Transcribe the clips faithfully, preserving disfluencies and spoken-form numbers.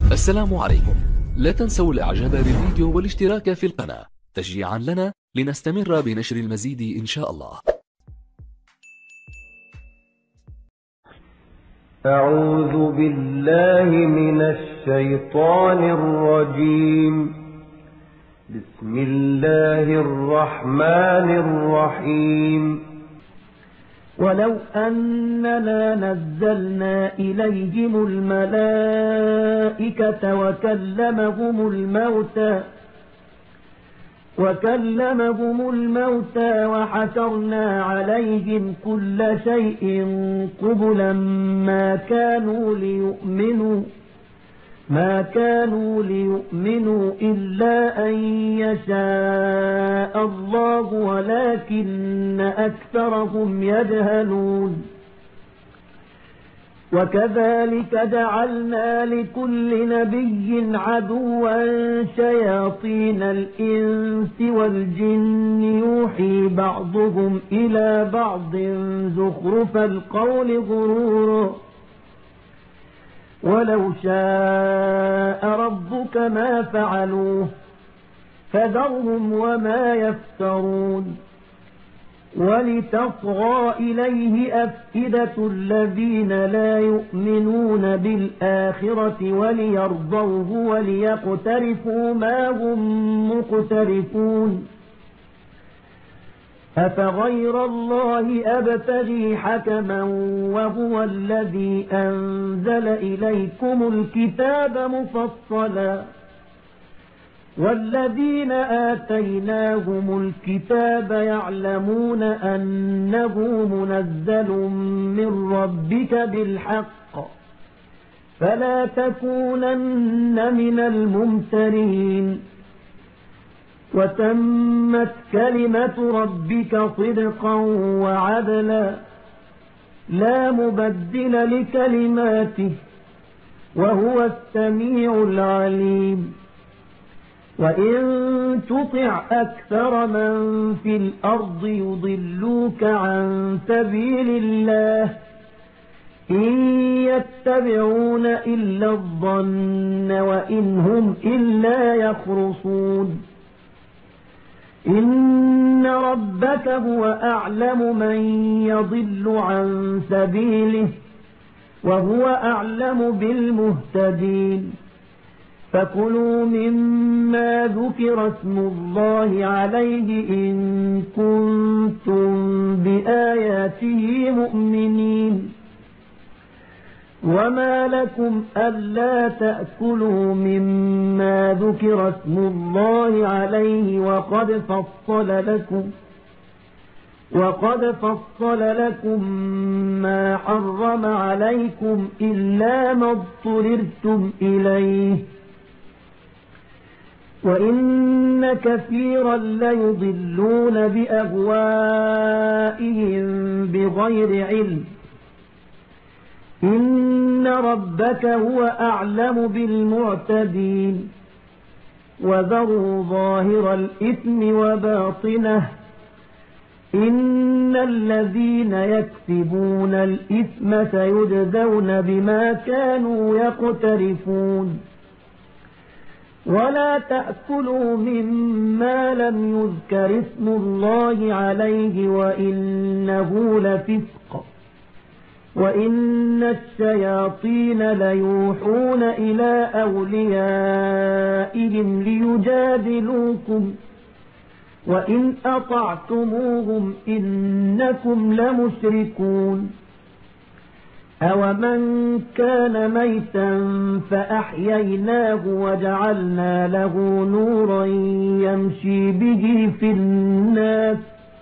السلام عليكم. لا تنسوا الاعجاب بالفيديو والاشتراك في القناة تشجيعا لنا لنستمر بنشر المزيد إن شاء الله. أعوذ بالله من الشيطان الرجيم. بسم الله الرحمن الرحيم. ولو أننا نزلنا إليهم الملائكة وكلمهم الموتى وكلمهم الموتى وحشرنا عليهم كل شيء قبلا ما كانوا ليؤمنوا ما كانوا ليؤمنوا إلا أن يشاء الله ولكن أكثرهم يجهلون. وكذلك جعلنا لكل نبي عدوا شياطين الإنس والجن يوحي بعضهم إلى بعض زخرف القول غرورا ولو شاء ربك ما فعلوه فذرهم وما يفترون. ولتصغى إليه أفئدة الذين لا يؤمنون بالآخرة وليرضوه وليقترفوا ما هم مقترفون. أفغير الله أبتغي حكما وهو الذي أنزل إليكم الكتاب مفصلا والذين آتيناهم الكتاب يعلمون أنه منزل من ربك بالحق فلا تكونن من الممترين. وتمت كلمة ربك صدقا وعدلا لا مبدل لكلماته وهو السميع العليم. وإن تطع أكثر من في الأرض يضلوك عن سبيل الله إن يتبعون إلا الظن وإن هم إلا يخرصون. إن ربك هو أعلم من يضل عن سبيله وهو أعلم بالمهتدين. فكلوا مما ذكر اسم الله عليه إن كنتم بآياته مؤمنين. وما لكم ألا تأكلوا مما ذكر اسم الله عليه وقد فصل لكم وقد فصل لكم ما حرم عليكم إلا ما اضطررتم إليه وإن كثيرا ليضلون بأهوائهم بغير علم. إن ربك هو أعلم بالمعتدين. وذروا ظاهر الإثم وباطنه إن الذين يكسبون الإثم سيجزون بما كانوا يقترفون. ولا تأكلوا مما لم يذكر اسم الله عليه وإنه لفسق وإن الشياطين ليوحون إلى أوليائهم ليجادلوكم وإن أطعتموهم إنكم لمشركون. أومن كان ميتا فأحييناه وجعلنا له نورا يمشي به في الناس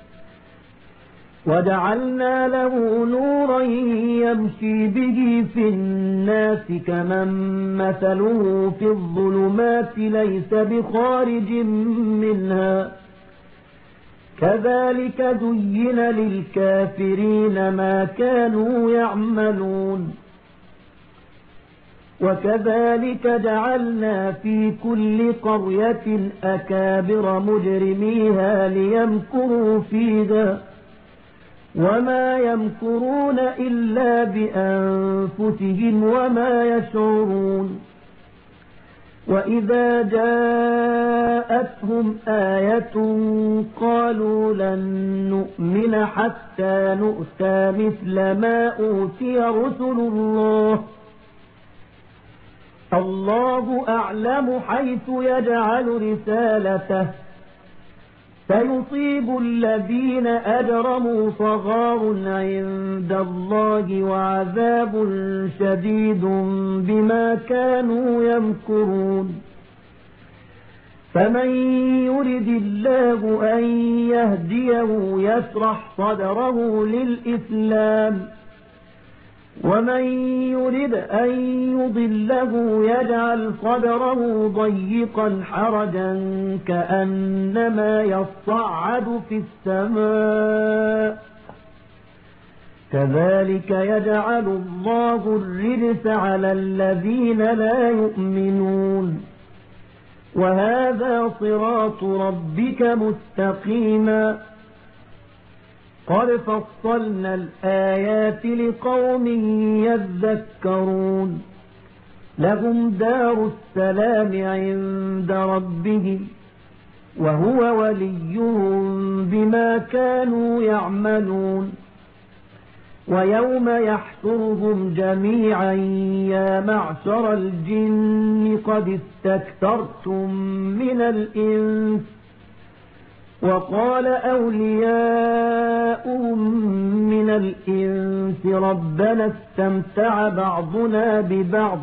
وجعلنا له نورا يمشي به في الناس كمن مثله في الظلمات ليس بخارج منها كذلك زين للكافرين ما كانوا يعملون. وكذلك جعلنا في كل قرية أكابر مجرميها ليمكروا فيها وما يمكرون إلا بأنفسهم وما يشعرون. وإذا جاءتهم آية قالوا لن نؤمن حتى نؤتى مثل ما أوتي رسل الله الله أعلم حيث يجعل رسالته سيصيب الذين أجرموا صغار عند الله وعذاب شديد بما كانوا يمكرون فمن يرد الله أن يهديه يشرح صدره للإسلام ومن يرد أن يضله يجعل صدره ضيقا حرجا كأنما يصعد في السماء كذلك يجعل الله الرجس على الذين لا يؤمنون وهذا صراط ربك مستقيما قد فصلنا الآيات لقوم يذكرون لهم دار السلام عند ربهم وهو وليهم بما كانوا يعملون ويوم يحشرهم جميعا يا معشر الجن قد استكثرتم من الإنس وقال أولياؤهم من الإنس ربنا استمتع بعضنا ببعض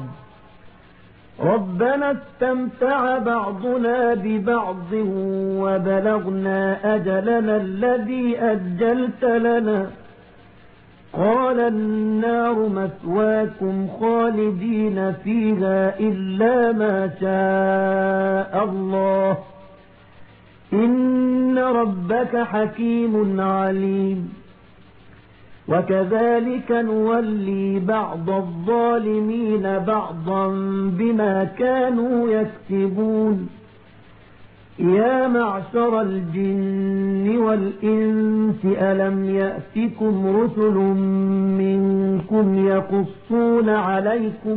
ربنا استمتع بعضنا ببعض وبلغنا أجلنا الذي أجلت لنا قال النار مثواكم خالدين فيها إلا ما شاء الله إن ربك حكيم عليم وكذلك نولي بعض الظالمين بعضا بما كانوا يكسبون يا معشر الجن والإنس ألم يأتكم رسل منكم يقصون عليكم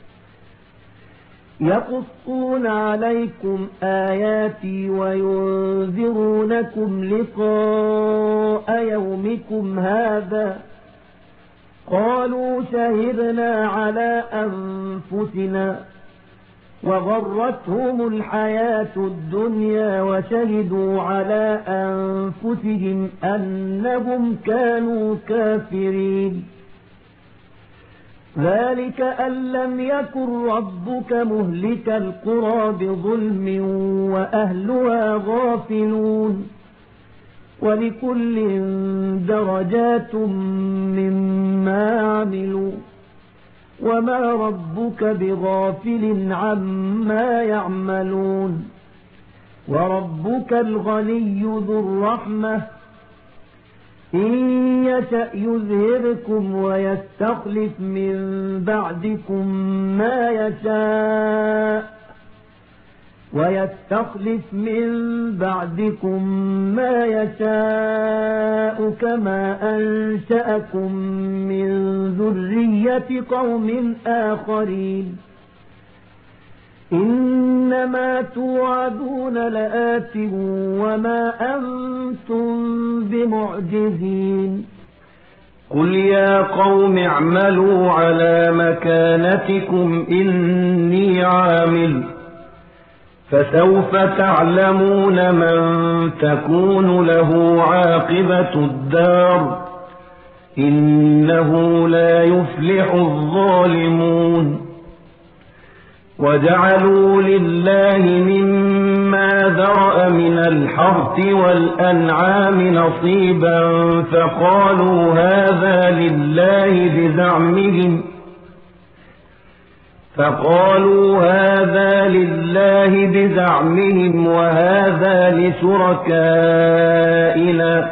يقصون عليكم آياتي وينذرونكم لقاء يومكم هذا قالوا شهدنا على أنفسنا وغرتهم الحياة الدنيا وشهدوا على أنفسهم أنهم كانوا كافرين ذلك أن لم يكن ربك مهلك القرى بظلم وأهلها غافلون ولكل درجات مما عملوا وما ربك بغافل عما يعملون وربك الغني ذو الرحمة إن يشأ يذهبكم ويستخلف من بعدكم ما يشاء ويستخلف من بعدكم ما يشاء كما أنشأكم من ذرية قوم آخرين إنما توعدون لآت وما أنتم بمعجزين قل يا قوم اعملوا على مكانتكم إني عامل فسوف تعلمون من تكون له عاقبة الدار إنه لا يفلح الظالمون وجعلوا لله مما ذرأ من الحرث والأنعام نصيبا فقالوا هذا لله بزعمهم فقالوا هذا لله بزعمهم وهذا لشركائنا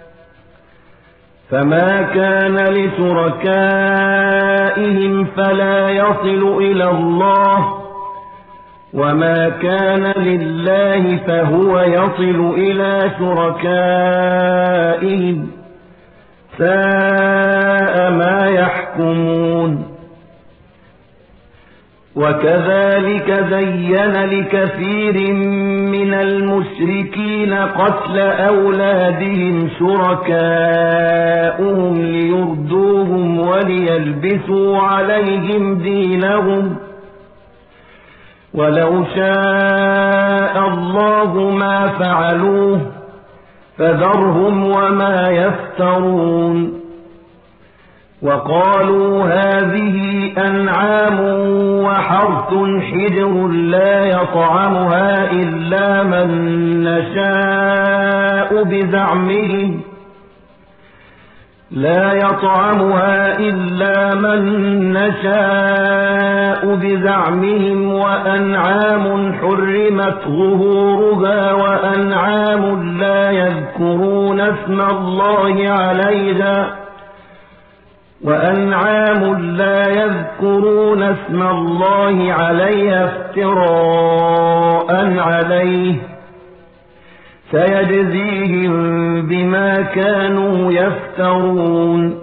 فما كان لشركائهم فلا يصل إلى الله وما كان لله فهو يصل إلى شركائهم ساء ما يحكمون وكذلك زين لكثير من المشركين قتل أولادهم شركاؤهم ليردوهم وليلبسوا عليهم دينهم ولو شاء الله ما فعلوه فذرهم وما يفترون وقالوا هذه أنعام وحرث حجر لا يطعمها إلا من نشاء بزعمهم لا يطعمها إلا من نشاء بزعمهم وأنعام حرمت ظهورها وأنعام لا يذكرون اسم الله عليها وأنعام لا يذكرون اسم الله عليها افتراء عليه سيجزيهم بما كانوا يفترون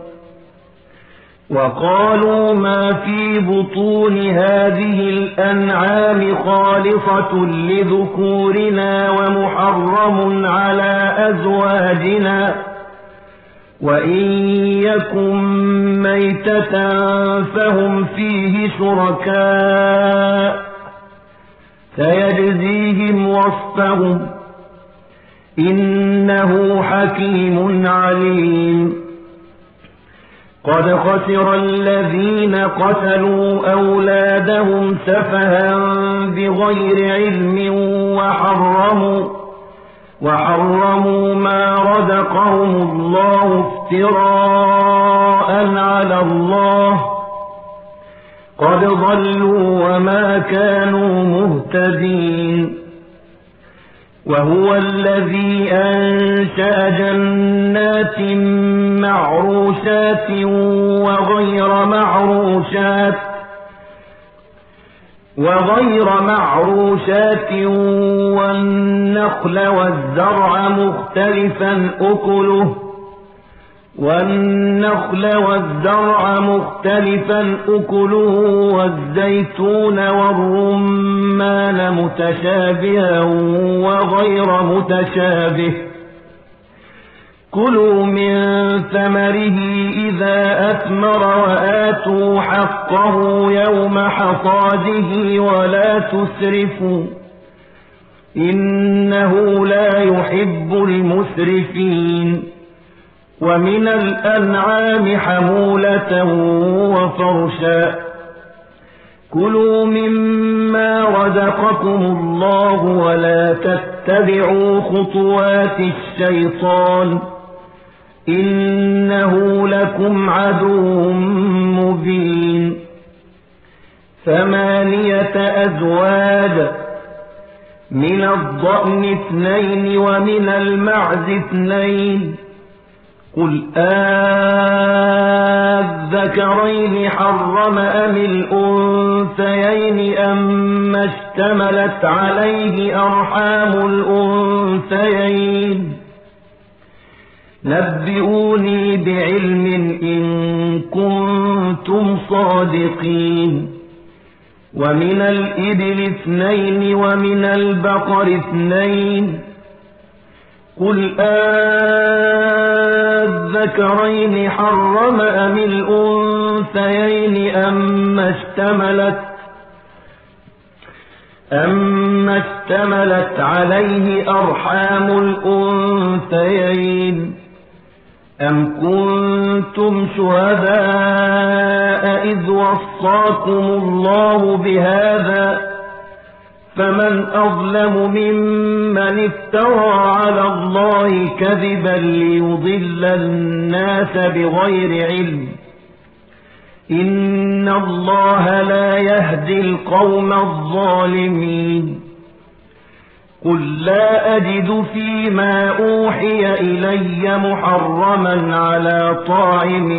وقالوا ما في بطون هذه الأنعام خالصة لذكورنا ومحرم على أزواجنا وإن يكن ميتة فهم فيه شركاء سيجزيهم وصفهم إنه حكيم عليم قد خسر الذين قتلوا أولادهم سفها بغير علم وحرموا وحرموا ما رزقهم الله افتراء على الله قد ضلوا وما كانوا مهتدين وهو الذي أنشأ جنات معروشات وغير معروشات وغير معروشات والنخل والزرع مختلفا أكله والنخل والزرع مختلفا أكله والزيتون والرمان متشابها وغير متشابه كلوا من ثمره إذا أثمر وآتوا حقه يوم حصاده ولا تسرفوا إنه لا يحب المسرفين ومن الأنعام حمولة وفرشا كلوا مما رزقكم الله ولا تتبعوا خطوات الشيطان إنه لكم عدو مبين ثمانية أزواج من الضأن اثنين ومن المعز اثنين قل آذكرين حرم أم الأنثيين أما اشتملت عليه أرحام الأنثيين نبئوني بعلم إن كنتم صادقين ومن الإبل اثنين ومن البقر اثنين قل آذكرين حرم أم الأنثيين أما اشتملت أما اشتملت عليه أرحام الأنثيين أم كنتم شهداء إذ وصاكم الله بهذا فمن أظلم ممن افترى على الله كذبا ليضل الناس بغير علم إن الله لا يهدي القوم الظالمين قل لا أجد فيما أوحي إلي محرما على طاعم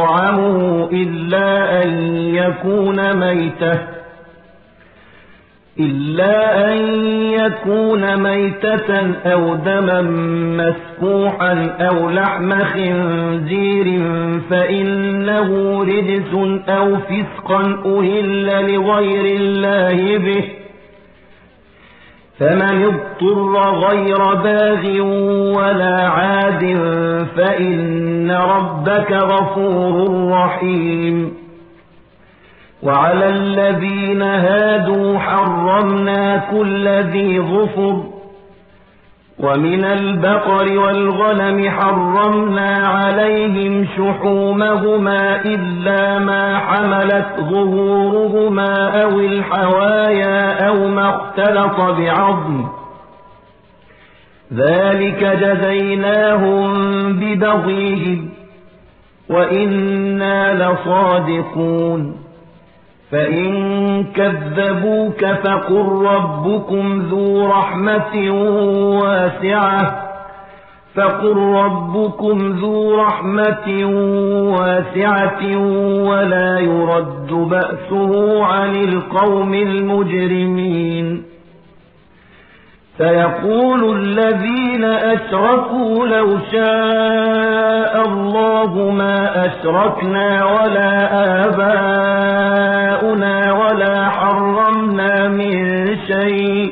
يطعمه إلا أن يكون ميتة إلا أن يكون ميتة أو دما مسفوحا أو لحم خنزير فإنه رجس أو فسقا أهل لغير الله به، فمن اضطر غير باغ ولا عاد فإن ربك غفور رحيم. وعلى الذين هادوا حرمنا كل ذي ظفر، ومن البقر والغنم حرمنا عليهم شحومهما إلا ما حملت ظهورهما أو الحوايا أو ما اختلط بعظم، ذلك جزيناهم ببغيهم وإنا لصادقون. فإن كذبوك فقل ربكم ذو رحمة واسعة فقل ربكم ذو رحمة واسعة ولا يرد بأسه عن القوم المجرمين. سيقول الذين أشركوا لو شاء الله ما أشركنا ولا آباؤنا ولا حرمنا من شيء،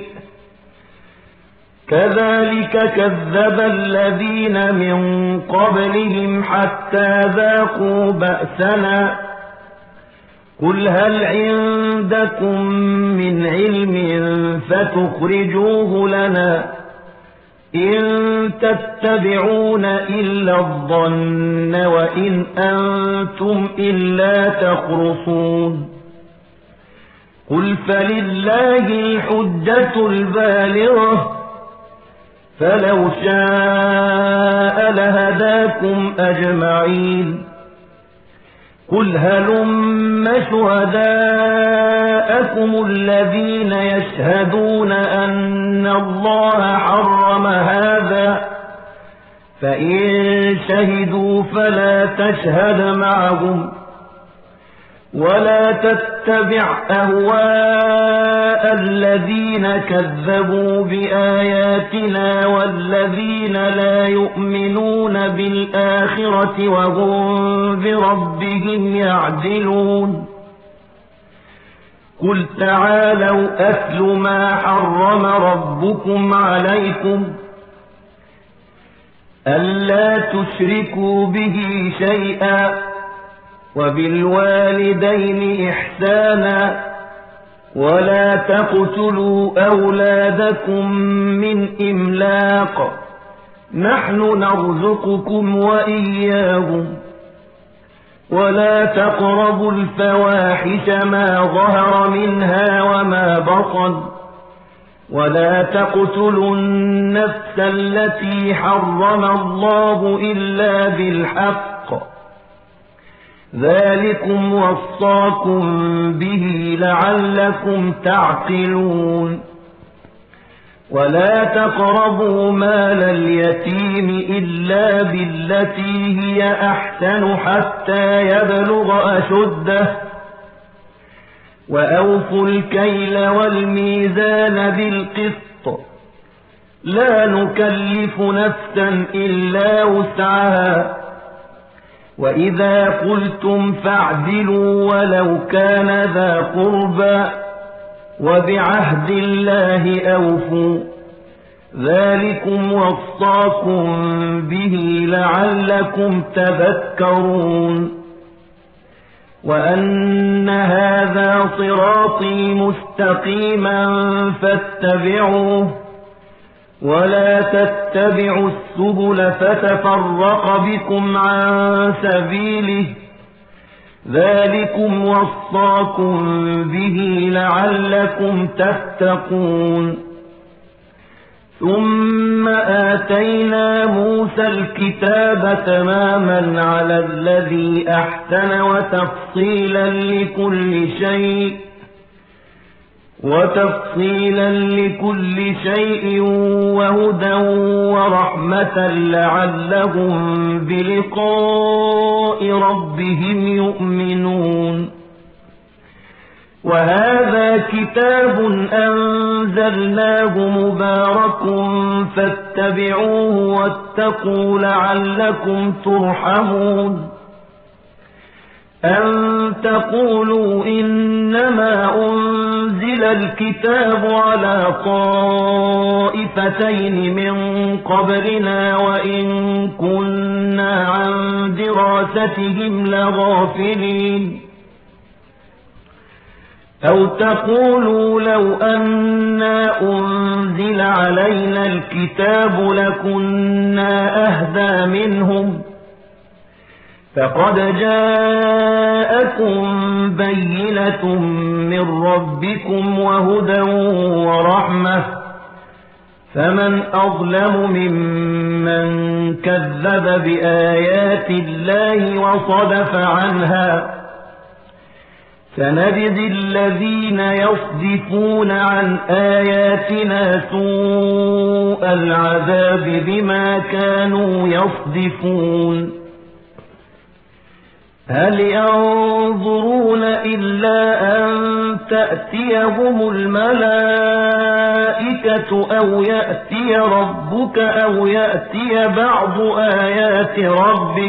كذلك كذب الذين من قبلهم حتى ذاقوا بأسنا. قل هل عندكم من علم فتخرجوه لنا؟ إن تتبعون إلا الظن وإن أنتم إلا تخرصون. قل فلله الحجة البالغة فلو شاء لهداكم أجمعين. قل هلم شهداءكم الذين يشهدون أن الله حرم هذا، فإن شهدوا فلا تشهد معهم ولا تتبع أهواء الذين كذبوا بآياتنا والذين لا يؤمنون بالآخرة وهم بربهم يعدلون. قل تعالوا أتل ما حرم ربكم عليكم ألا تشركوا به شيئا وبالوالدين إحسانا ولا تقتلوا أولادكم من إملاق نحن نرزقكم وإياهم ولا تقربوا الفواحش ما ظهر منها وما بطن ولا تقتلوا النفس التي حرم الله إلا بالحق ذلكم وصاكم به لعلكم تعقلون. ولا تقربوا مال اليتيم إلا بالتي هي أحسن حتى يبلغ أشده وأوفوا الكيل والميزان بالقسط لا نكلف نفسا إلا وسعها وإذا قلتم فاعدلوا ولو كان ذا قربى وبعهد الله أوفوا ذلكم وصاكم به لعلكم تذكرون. وأن هذا صراطي مستقيما فاتبعوه ولا تتبعوا السبل فتفرق بكم عن سبيله ذلكم وصاكم به لعلكم تتقون. ثم آتينا موسى الكتاب تماما على الذي أحسن وتفصيلا لكل شيء وتفصيلا لكل شيء وهدى ورحمة لعلهم بلقاء ربهم يؤمنون. وهذا كتاب أنزلناه مبارك فاتبعوه واتقوا لعلكم ترحمون أن تقولوا إنما أنزل الكتاب على طائفتين من قبلنا وإن كنا عن دراستهم لغافلين أو تقولوا لو أنا أنزل علينا الكتاب لكنا أهدى منهم فقد جاءكم بينة من ربكم وهدى ورحمة فمن أظلم ممن كذب بآيات الله وصدف عنها سنجزي الذين يصدفون عن آياتنا سوء العذاب بما كانوا يصدفون هل ينظرون إلا أن تأتيهم الملائكة أو يأتي ربك أو يأتي بعض آيات ربك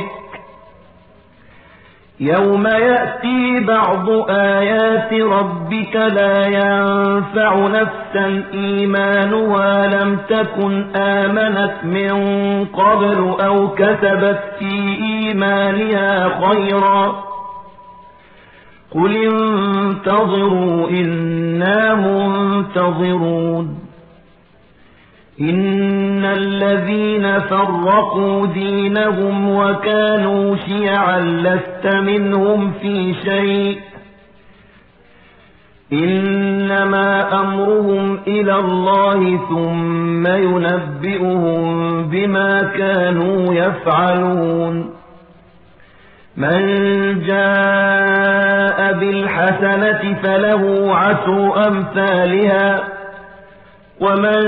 يوم يأتي بعض آيات ربك لا ينفع نفسا إيمانها لم تكن آمنت من قبل أو كسبت في إيمانها خيرا قل انتظروا إنا منتظرون إن الذين فرقوا دينهم وكانوا شيعا لست منهم في شيء إنما أمرهم إلى الله ثم ينبئهم بما كانوا يفعلون من جاء بالحسنة فله عشر أمثالها ومن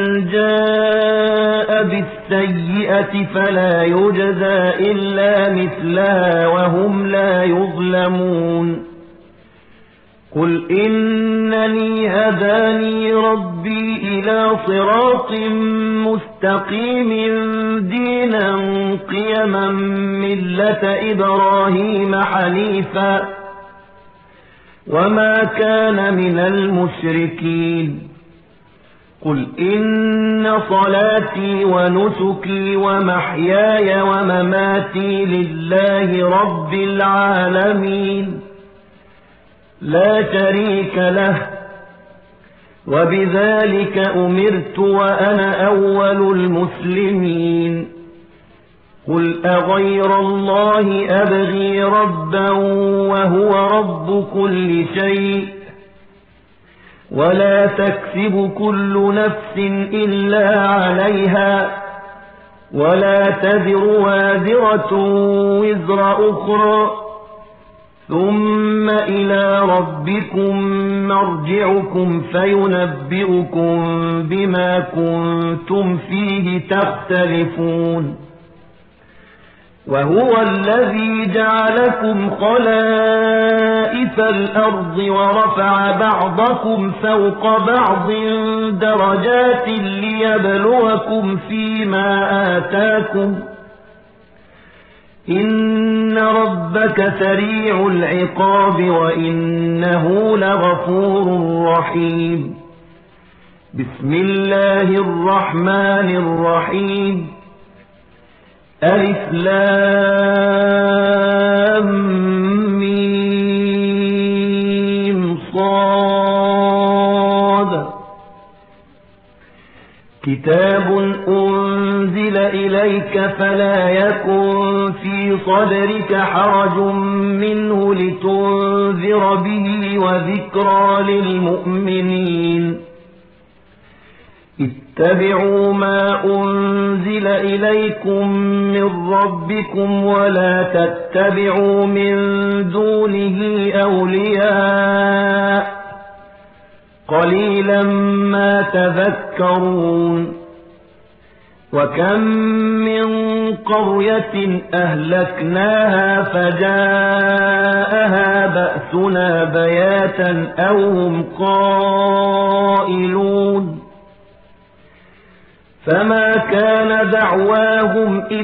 جاء بالسيئة فلا يجزى إلا مثلها وهم لا يظلمون قل إنني هداني ربي إلى صراط مستقيم دينا قيما ملة إبراهيم حنيفا وما كان من المشركين قل إن صلاتي ونسكي ومحياي ومماتي لله رب العالمين لا شريك له وبذلك أمرت وأنا أول المسلمين قل أغير الله أبغي ربا وهو رب كل شيء ولا تكسب كل نفس إلا عليها ولا تذر وازرة وزر أخرى ثم إلى ربكم مرجعكم فينبئكم بما كنتم فيه تختلفون وهو الذي جعلكم خلائف الأرض ورفع بعضكم فوق بعض درجات ليبلوكم فيما آتاكم إن ربك سريع العقاب وإنه لغفور رحيم بسم الله الرحمن الرحيم ألف لام ميم صاد كتاب أنزل إليك فلا يكن في صدرك حرج منه لتنذر به وذكرى للمؤمنين اتبعوا ما أنزل إليكم من ربكم ولا تتبعوا من دونه أولياء قليلا ما تذكرون وكم من قرية أهلكناها فجاءها بأسنا بأسنا بياتا أو هم قائلون فما كان دعواهم إذ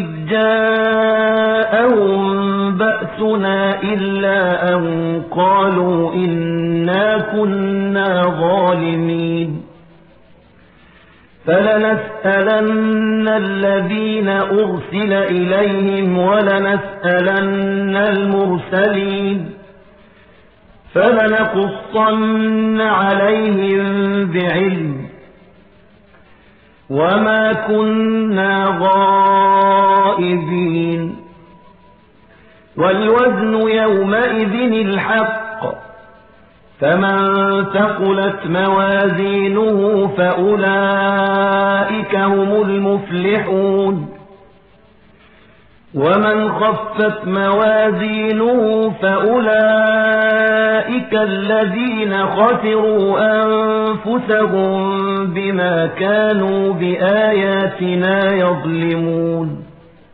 جاءهم بأسنا إلا أن قالوا إنا كنا ظالمين فلنسألن الذين أرسل إليهم ولنسألن المرسلين فلنقصن عليهم بعلم وما كنا غائبين والوزن يومئذ الحق فمن ثقلت موازينه فأولئك هم المفلحون ومن خفت موازينه فأولئك الذين خسروا أنفسهم بما كانوا بآياتنا يظلمون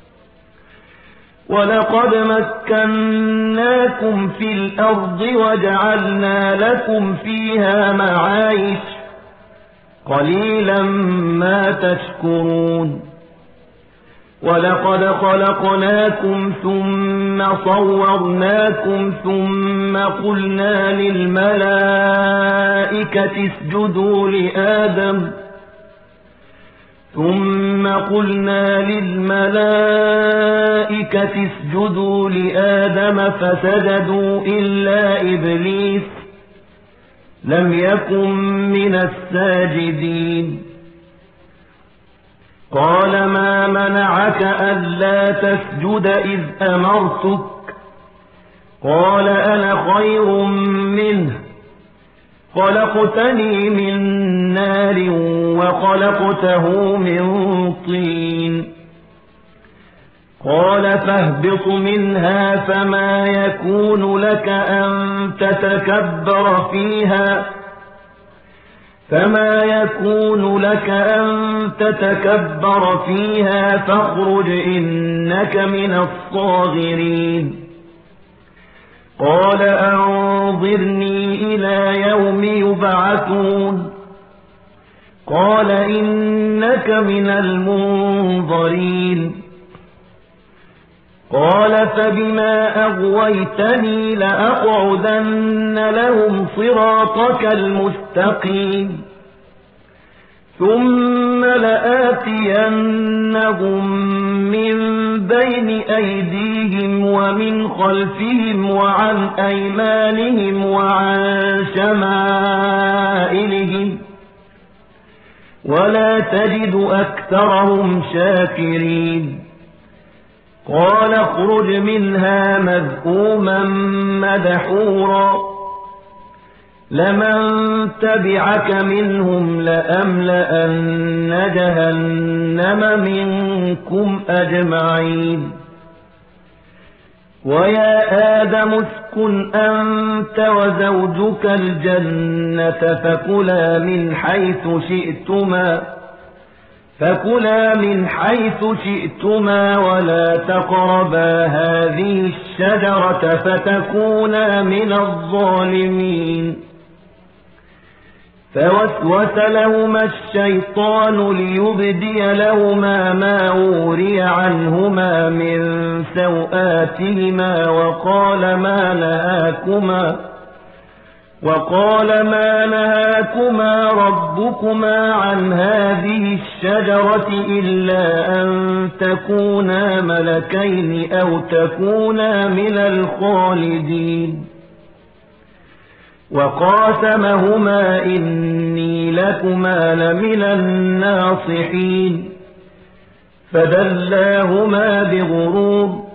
ولقد مكناكم في الأرض وجعلنا لكم فيها معايش قليلا ما تشكرون ولقد خلقناكم ثم صورناكم ثم قلنا للملائكة اسجدوا لآدم ثم قلنا للملائكة اسجدوا لآدم فسجدوا إلا إبليس لم يكن من الساجدين قال ما منعك ألا تسجد إذ أمرتك قال أنا خير منه خلقتني من نار وخلقته من طين قال فاهبط منها فما يكون لك أن تتكبر فيها فما يكون لك أن تتكبر فيها فاخرج إنك من الصاغرين قال أنظرني إلى يوم يبعثون قال إنك من المنظرين قال فبما أغويتني لأقعدن لهم صراطك المستقيم ثم لآتينهم من بين أيديهم ومن خلفهم وعن أيمانهم وعن شمائلهم ولا تجد أكثرهم شاكرين قال اخرج منها مذءوما مدحورا لمن تبعك منهم لأملأن جهنم منكم أجمعين ويا آدم اسكن أنت وزوجك الجنة فكلا من حيث شئتما فكلا من حيث شئتما ولا تقربا هذه الشجرة فتكونا من الظالمين فوسوس لهما الشيطان ليبدي لهما ما وري عنهما من سوآتهما وقال ما نهاكما وقال ما نهاكما ربكما عن هذه الشجرة إلا أن تكونا ملكين أو تكونا من الخالدين وقاسمهما إني لكما لمن الناصحين فدلاهما بغرور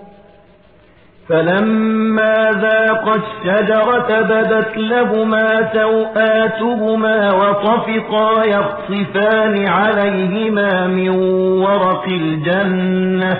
فلما ذاقا الشجرة بدت لهما سوآتهما وطفقا يخصفان عليهما من ورق الجنة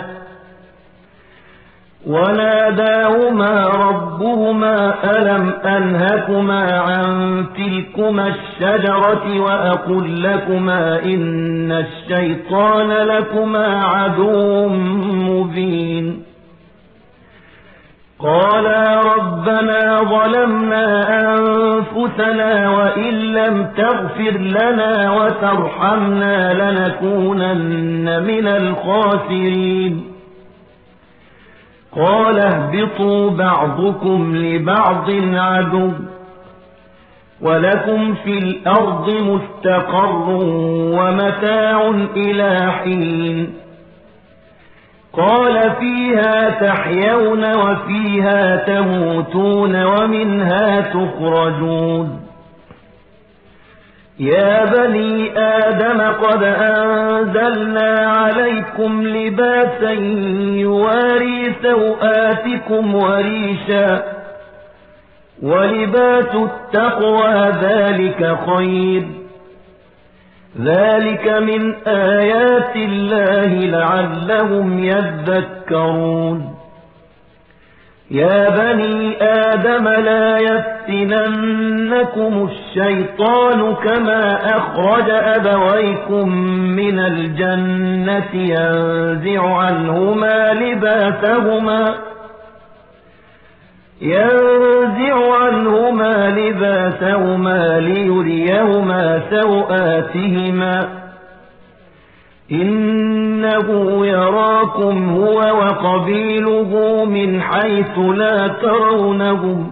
وناداهما ربهما ألم أنهكما عن تلكما الشجرة وأقل لكما إن الشيطان لكما عدو مبين قالا ربنا ظلمنا أنفسنا وإن لم تغفر لنا وترحمنا لنكونن من الخاسرين قال اهبطوا بعضكم لبعض عدو ولكم في الأرض مستقر ومتاع إلى حين قال فيها تحيون وفيها تموتون ومنها تخرجون يا بني آدم قد أنزلنا عليكم لباسا يواري سوآتكم وريشا ولباس التقوى ذلك خير ذلك من آيات الله لعلهم يذكرون يا بني آدم لا يفتننكم الشيطان كما أخرج أبويكم من الجنة ينزع عنهما لباسهما ينزع عنهما لباسهما ليريهما سوآتهما إنه يراكم هو وقبيله من حيث لا ترونهم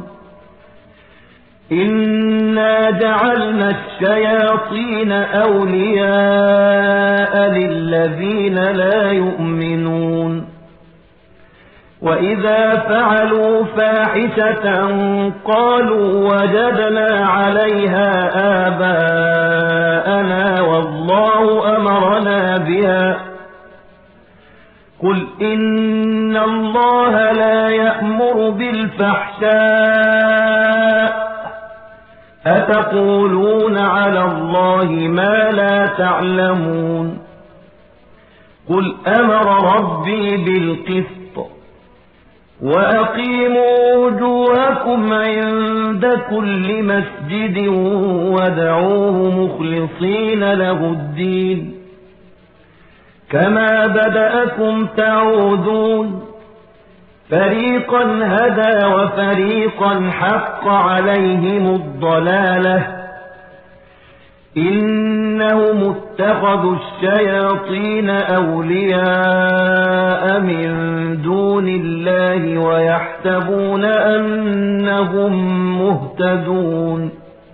إنا جعلنا الشياطين أولياء للذين لا يؤمنون وإذا فعلوا فاحشة قالوا وجدنا عليها آباءنا والله أمرنا بها قل إن الله لا يأمر بالفحشاء أتقولون على الله ما لا تعلمون قل أمر ربي بالقسط وأقيموا وجوهكم عند كل مسجد وادعوه مخلصين له الدين كما بدأكم تعودون فريقا هدى وفريقا حق عليهم الضلالة إنهم اتخذوا الشياطين أولياء من دون الله ويحسبون أنهم مهتدون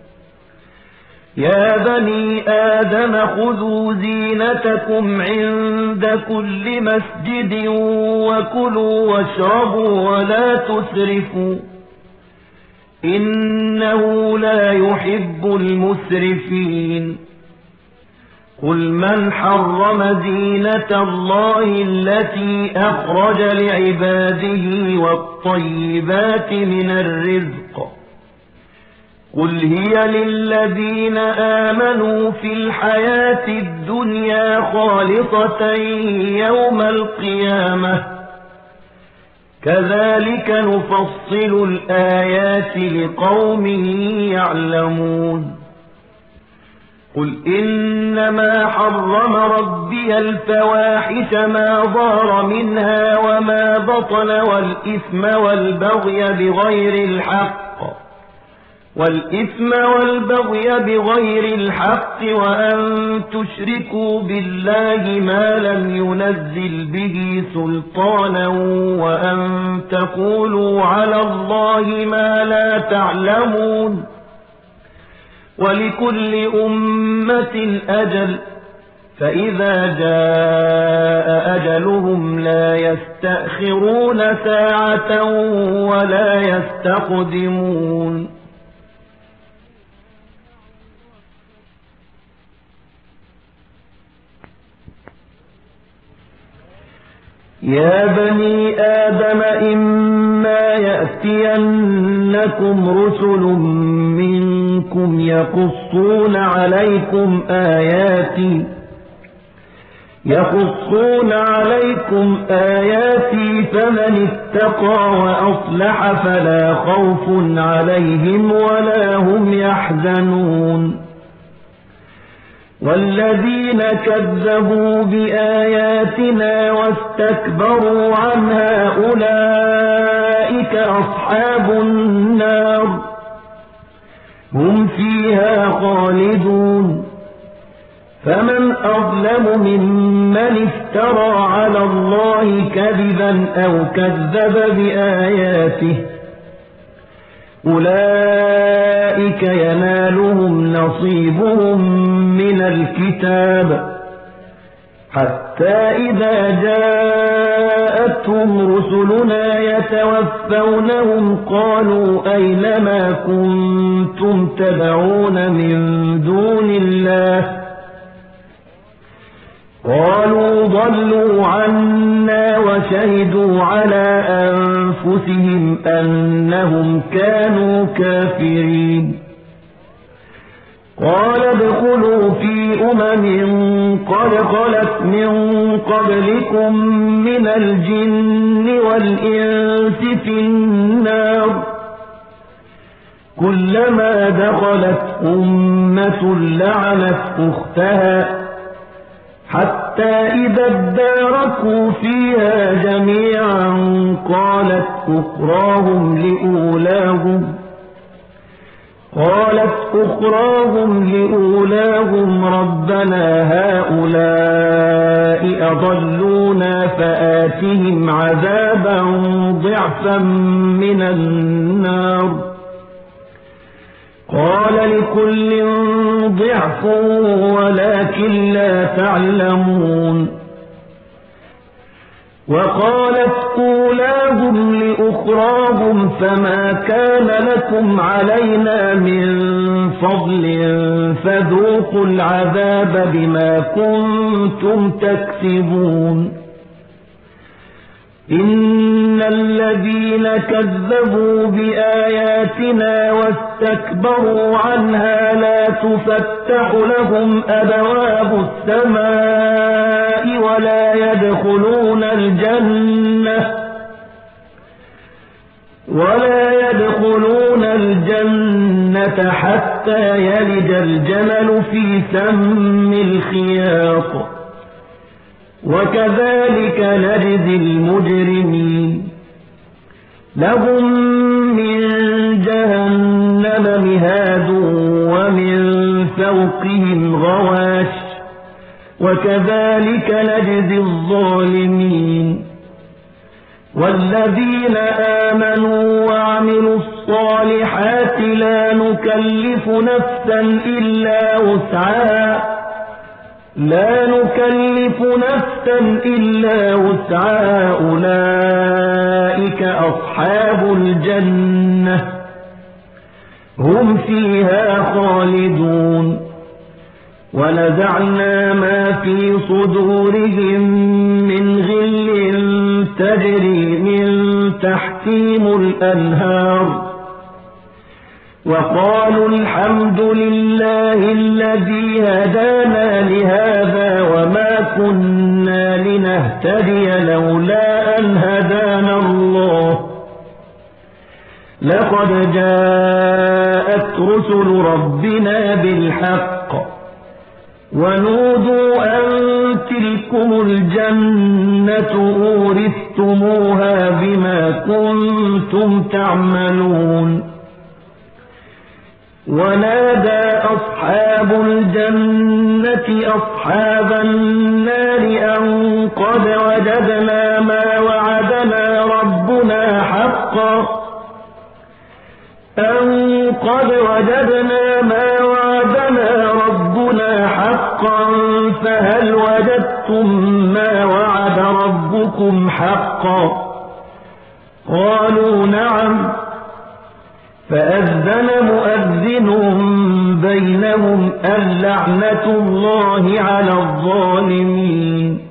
يا بني آدم خذوا زينتكم عند كل مسجد وكلوا واشربوا ولا تسرفوا إنه لا يحب المسرفين قل من حرم زينة الله التي أخرج لعباده والطيبات من الرزق قل هي للذين آمنوا في الحياة الدنيا خالصة يوم القيامة كذلك نفصل الآيات لقوم يعلمون قل إنما حرم ربي الفواحش ما ظهر منها وما بطن والإثم والبغي بغير الحق والإثم والبغي بغير الحق وأن تشركوا بالله ما لم ينزل به سلطانا وأن تقولوا على الله ما لا تعلمون ولكل أمة أجل فإذا جاء أجلهم لا يستأخرون ساعة ولا يستقدمون يا بني آدم إما يأتينكم رسل منكم يقصون عليكم آياتي يقصون عليكم آياتي فمن اتقى وأصلح فلا خوف عليهم ولا هم يحزنون والذين كذبوا بآياتنا واستكبروا عنها أولئك أولئك أصحاب النار هم فيها خالدون فمن أظلم ممن افترى على الله كذبا أو كذب بآياته أولئك ينالهم نصيبهم من الكتاب حتى إذا جاءتهم رسلنا يتوفونهم قالوا أين ما كنتم تدعون من دون الله قالوا ضلوا عنا وشهدوا على أنفسهم أنهم كانوا كافرين قال ادخلوا في أمم قد خلت من قبلكم من الجن والإنس في النار كلما دخلت أمة لعنت أختها حتى إذا اداركوا فيها جميعا قالت أخراهم لأولاهم قالت أخراهم لأولاهم ربنا هؤلاء أضلونا فآتهم عذابا ضعفا من النار قال لكل ضعف ولكن لا تعلمون وقالت أولاهم لأخراهم فما كان لكم علينا من فضل فذوقوا العذاب بما كنتم تكسبون إن الذين كذبوا بآياتنا واستكبروا عنها لا تفتح لهم أبواب السماء ولا يدخلون الجنة ولا يدخلون الجنة حتى يلج الجمل في سم الخياط وكذلك نجزي المجرمين لهم من جهنم مهاد ومن فوقهم غواش وكذلك نجزي الظالمين والذين آمنوا وعملوا الصالحات لا نكلف نفسا إلا وسعها لا نكلف نفسا إلا وسعها أولئك أصحاب الجنة هم فيها خالدون ونزعنا ما في صدورهم من غل تجري من تحتهم الأنهار وقالوا الحمد لله الذي هدانا لهذا وما كنا لنهتدي لولا أن هدانا الله لقد جاءت رسل ربنا بالحق ونودوا أن تلكم الجنة أورثتموها بما كنتم تعملون ونادى أصحاب الجنة أصحاب النار أن قد وجدنا ما وعدنا ربنا حقا أن قد وجدنا ما وعدنا ربنا حقا فهل وجدتم ما وعد ربكم حقا قالوا نعم فأذن مؤذن بينهم اللعنة الله على الظالمين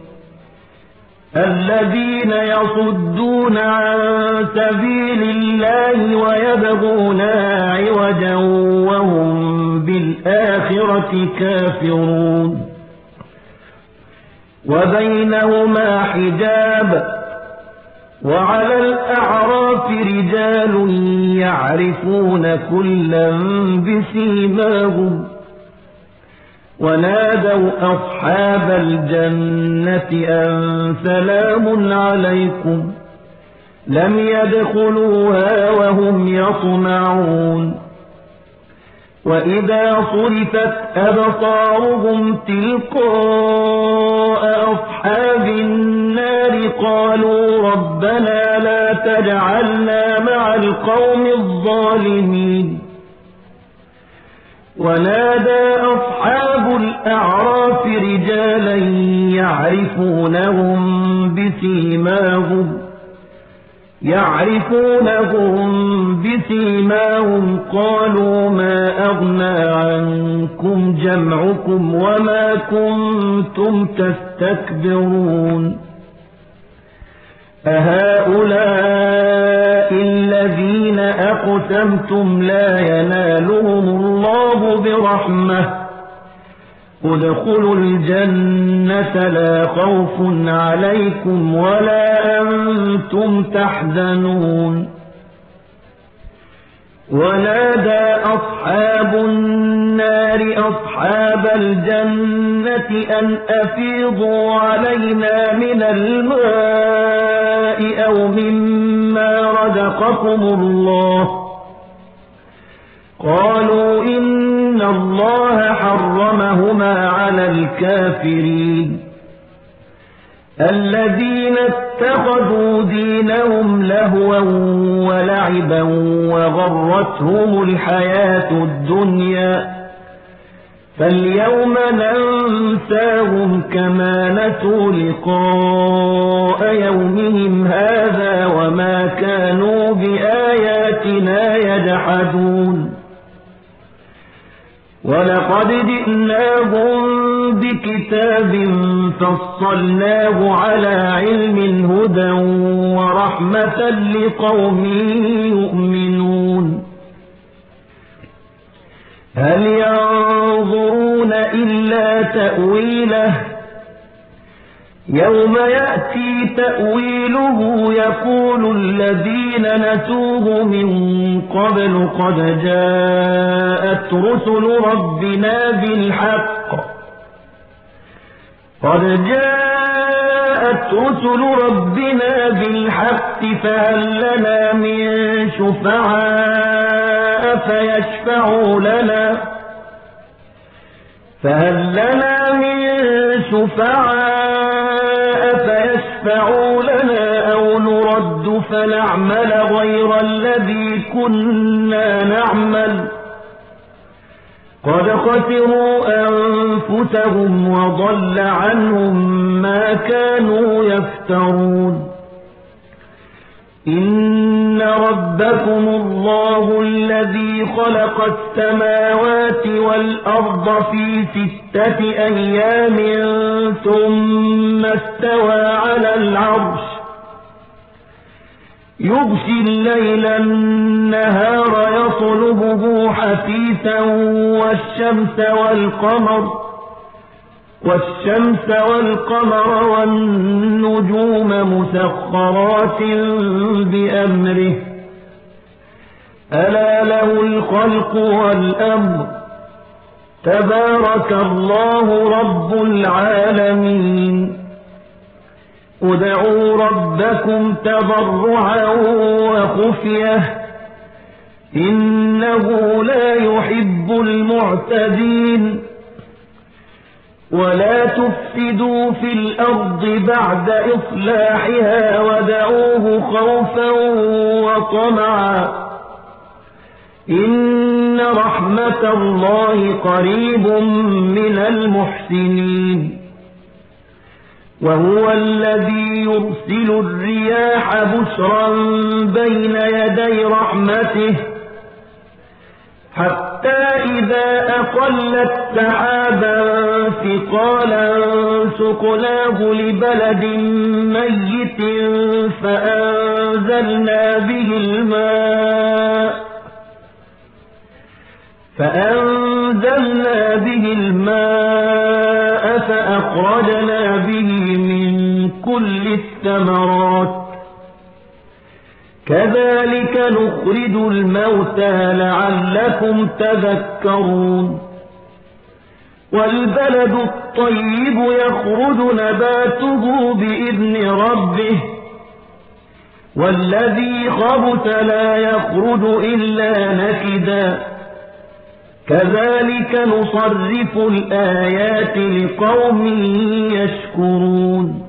الذين يصدون عن سبيل الله ويبغونها عوجا وهم بالآخرة كافرون وبينهما حجاب وعلى الأعراف رجال يعرفون كلا بسيماهم ونادوا أصحاب الجنة أن سلام عليكم لم يدخلوها وهم يطمعون وإذا صرفت أبصارهم تلقاء أصحاب النار قالوا ربنا لا تجعلنا مع القوم الظالمين ونادى أصحاب الأعراف رجالا يعرفونهم بسيماهم يعرفونهم بسيماهم قالوا ما أغنى عنكم جمعكم وما كنتم تستكبرون أهؤلاء الذين أقسمتم لا ينالهم الله برحمة ادخلوا الجنة لا خوف عليكم ولا أنتم تحزنون ونادى أصحاب النار أصحاب الجنة أن أفيضوا علينا من الماء أو مما رزقكم الله قالوا إن الله حرمهما على الكافرين الذين اتخذوا دينهم لهوا ولعبا وغرتهم الحياة الدنيا فاليوم ننساهم كما نسوا لقاء يومهم هذا وما كانوا بآياتنا يجحدون ولقد جئناهم بكتاب فصلناه على علم هدى ورحمة لقوم يؤمنون هل ينظرون إلا تأويله يوم يأتي تأويله يقول الذين نسوه من قبل قد جاءت رسل ربنا بالحق قد جاءت رسل ربنا بالحق فهل لنا من شفعاء فيشفعوا لنا فهل لنا من شفعاء فيشفعوا لنا أو نرد فنعمل غير الذي كنا نعمل قد خسروا أنفسهم وضل عنهم ما كانوا يفترون إن ربكم الله الذي خلق السماوات والأرض في ستة أيام ثم استوى على العرش يغشي الليل النهار يطلبه حثيثا والشمس والقمر والشمس والقمر والنجوم مسخرات بأمره ألا له الخلق والأمر تبارك الله رب العالمين ادعوا ربكم تضرعا وخفية إنه لا يحب المعتدين ولا تفسدوا في الأرض بعد إصلاحها ودعوه خوفا وطمعا إن رحمة الله قريب من المحسنين وهو الذي يرسل الرياح بشرا بين يدي رحمته حتى إذا أقلت سحابا ثقالا سقناه لبلد ميت فأنزلنا به الماء فأنزلنا به الماء فأخرجنا به من كل الثمرات كذلك نخرج الموتى لعلكم تذكرون والبلد الطيب يخرج نباته بإذن ربه والذي خبث لا يخرج إلا نكدا كذلك نصرف الآيات لقوم يشكرون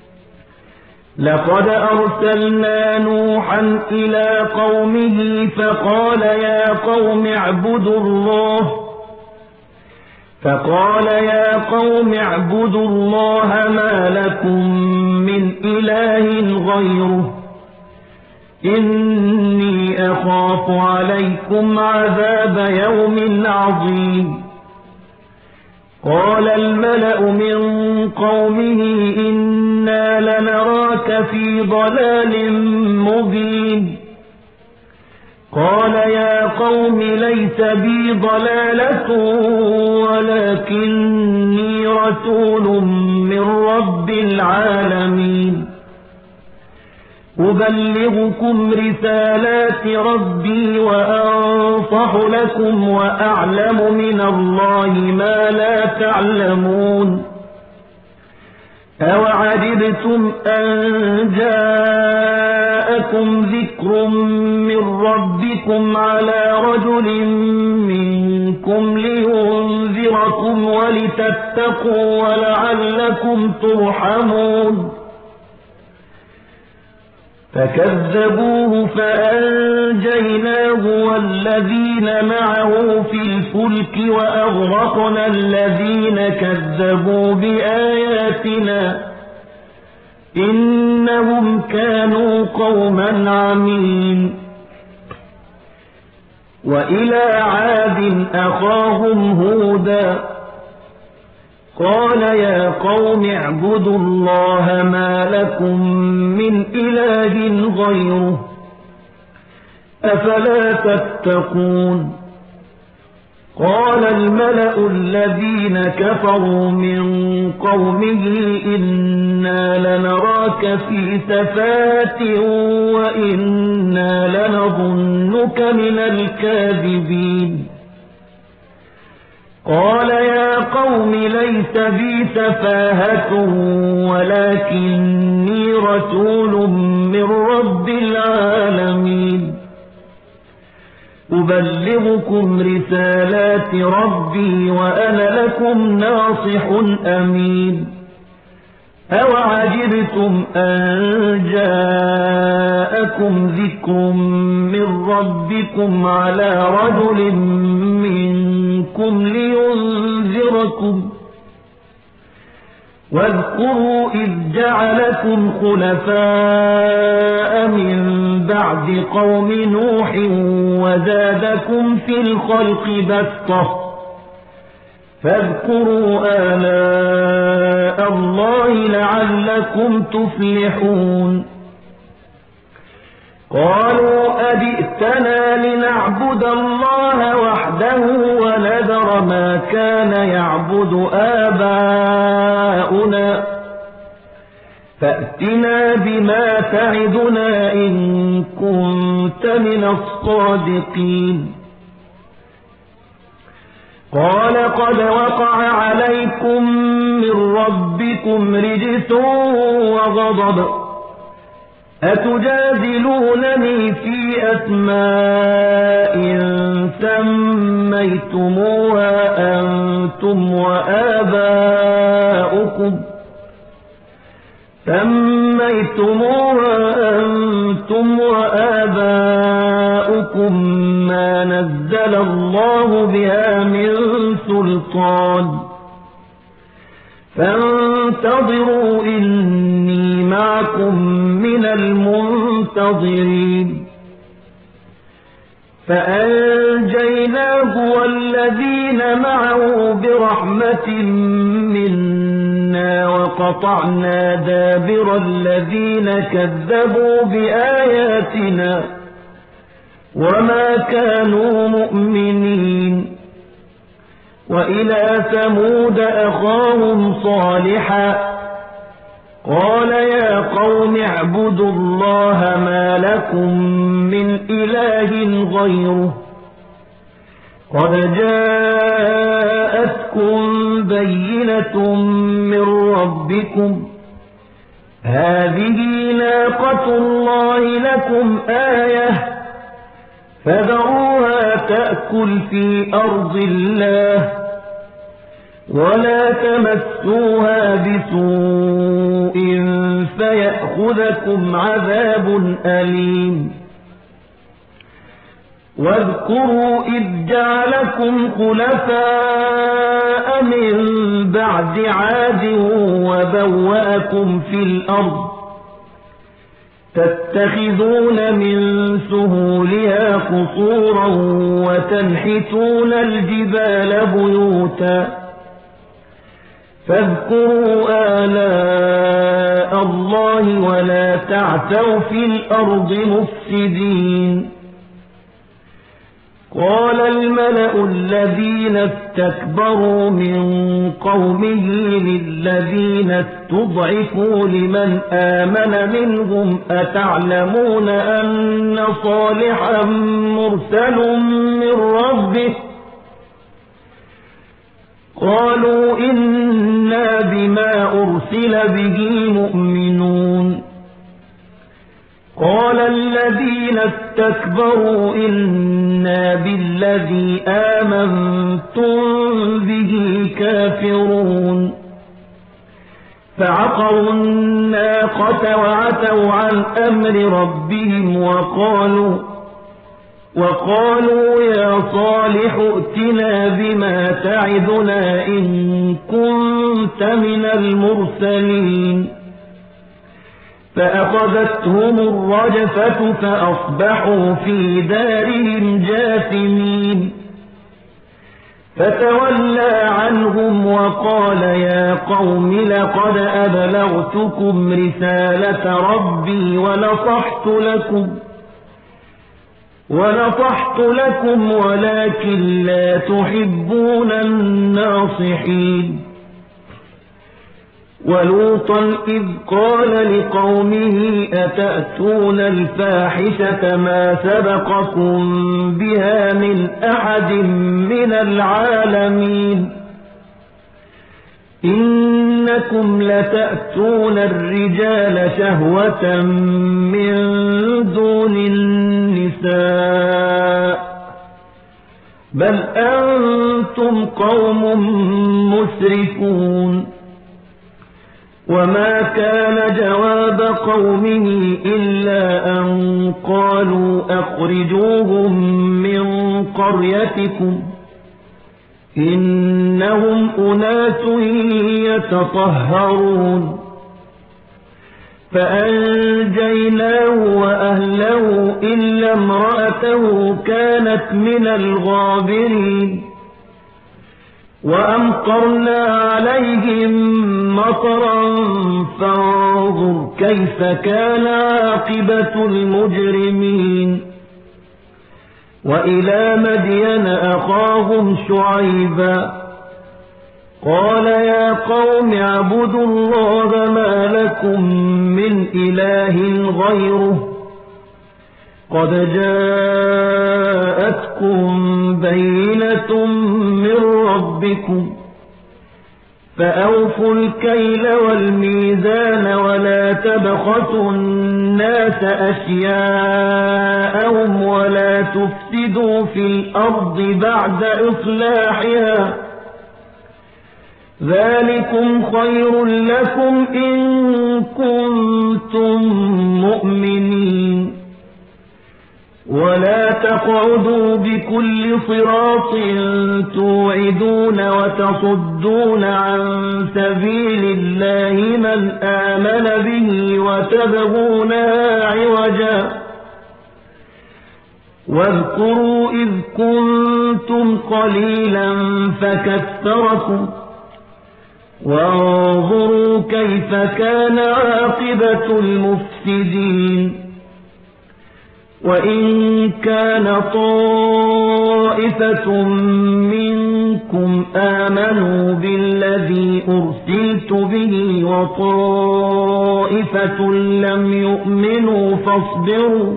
لقد أرسلنا نوحا إلى قومه فقال يا قوم اعبدوا الله فقال يا قوم اعبدوا الله ما لكم من إله غيره إني أخاف عليكم عذاب يوم عظيم قال الملأ من قومه إنا لنراك في ضلال مبين قال يا قوم ليس بي ضلالة ولكني رسول من رب العالمين أبلغكم رسالات ربي وأنصح لكم وأعلم من الله ما لا تعلمون أوعجبتم أن جاءكم ذكر من ربكم على رجل منكم لينذركم ولتتقوا ولعلكم ترحمون فكذبوه فأنجيناه والذين معه في الفلك وأغرقنا الذين كذبوا بآياتنا إنهم كانوا قوما عمين وإلى عاد أخاهم هودا قال يا قوم اعبدوا الله ما لكم من إله غيره أفلا تتقون قال الملأ الذين كفروا من قومه إنا لنراك في سفاهة وإنا لنظنك من الكاذبين قال يا قوم ليس بي سفاهة ولكني رسول من رب العالمين أبلغكم رسالات ربي وأنا لكم ناصح أمين أوعجبتم أن جاءكم ذكر من ربكم على رجل منكم لينذركم واذكروا إذ جعلكم خلفاء من بعد قوم نوح وزادكم في الخلق بسطة فاذكروا آلاء الله لعلكم تفلحون قالوا أجئتنا لنعبد الله وحده ونذر ما كان يعبد آباؤنا فأتنا بما تعدنا إن كنت من الصادقين قال قد وقع عليكم من ربكم رجس وغضب أتجادلونني في أسماء سميتموها أنتم وآباؤكم سميتموها أنتم وآباؤكم ما نزل الله بها من سلطان فانتظروا إني معكم من المنتظرين فأنجيناه والذين معه برحمة منا وقطعنا دابر الذين كذبوا بآياتنا وما كانوا مؤمنين وإلى ثمود أخاهم صالحا قال يا قوم اعبدوا الله ما لكم من إله غيره قد جاءتكم بينة من ربكم هذه ناقة الله لكم آية فذروها تأكل في أرض الله ولا تمسوها بسوء فيأخذكم عذاب أليم واذكروا إذ جعلكم خلفاء من بعد عاد وبوأكم في الأرض تتخذون من سهولها قصورا وتنحتون الجبال بيوتا فاذكروا آلاء الله ولا تعثوا في الأرض مفسدين قال الملأ الذين استكبروا من قومه للذين استضعفوا لمن آمن منهم أتعلمون أن صالحا مرسل من ربه قالوا إنا بما أرسل به مؤمنون قال الذين استكبروا إنا بالذي آمنتم به كافرون فعقروا الناقة وعتوا عن أمر ربهم وقالوا وقالوا يا صالح ائتنا بما تعدنا إن كنت من المرسلين فأخذتهم الرجفة فأصبحوا في دارهم جاثمين فتولى عنهم وقال يا قوم لقد أبلغتكم رسالة ربي ونصحت لكم ونصحت لكم ولكن لا تحبون الناصحين ولوطا إذ قال لقومه أتأتون الفاحشة ما سبقكم بها من أحد من العالمين إنكم لتأتون الرجال شهوة من دون النساء بل أنتم قوم مسرفون وما كان جواب قومه إلا أن قالوا أخرجوهم من قريتكم إنهم أناس يتطهرون فأنجيناه وأهله إلا امرأته كانت من الغابرين وأمطرنا عليهم مطرا فانظر كيف كان عاقبة المجرمين وإلى مدين أخاهم شعيبا قال يا قوم اعبدوا الله ما لكم من إله غيره قد جاءتكم بينة من ربكم فأوفوا الكيل والميزان ولا تبخسوا الناس أشياءهم ولا تفسدوا في الأرض بعد إصلاحها ذلكم خير لكم إن كنتم مؤمنين ولا تقعدوا بكل صراط توعدون وتصدون عن سبيل الله من آمن به وتبغونها عوجا واذكروا إذ كنتم قليلا فكثركم وانظروا كيف كان عاقبة المفسدين وإن كان طائفة منكم آمنوا بالذي أرسلت به وطائفة لم يؤمنوا فاصبروا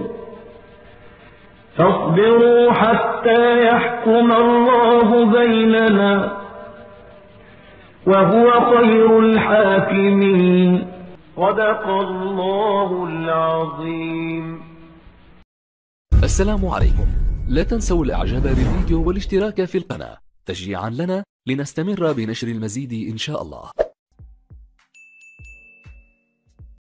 فاصبروا حتى يحكم الله بيننا وهو خير الحاكمين صدق الله العظيم. السلام عليكم. لا تنسوا الاعجاب بالفيديو والاشتراك في القناة تشجيعا لنا لنستمر بنشر المزيد إن شاء الله.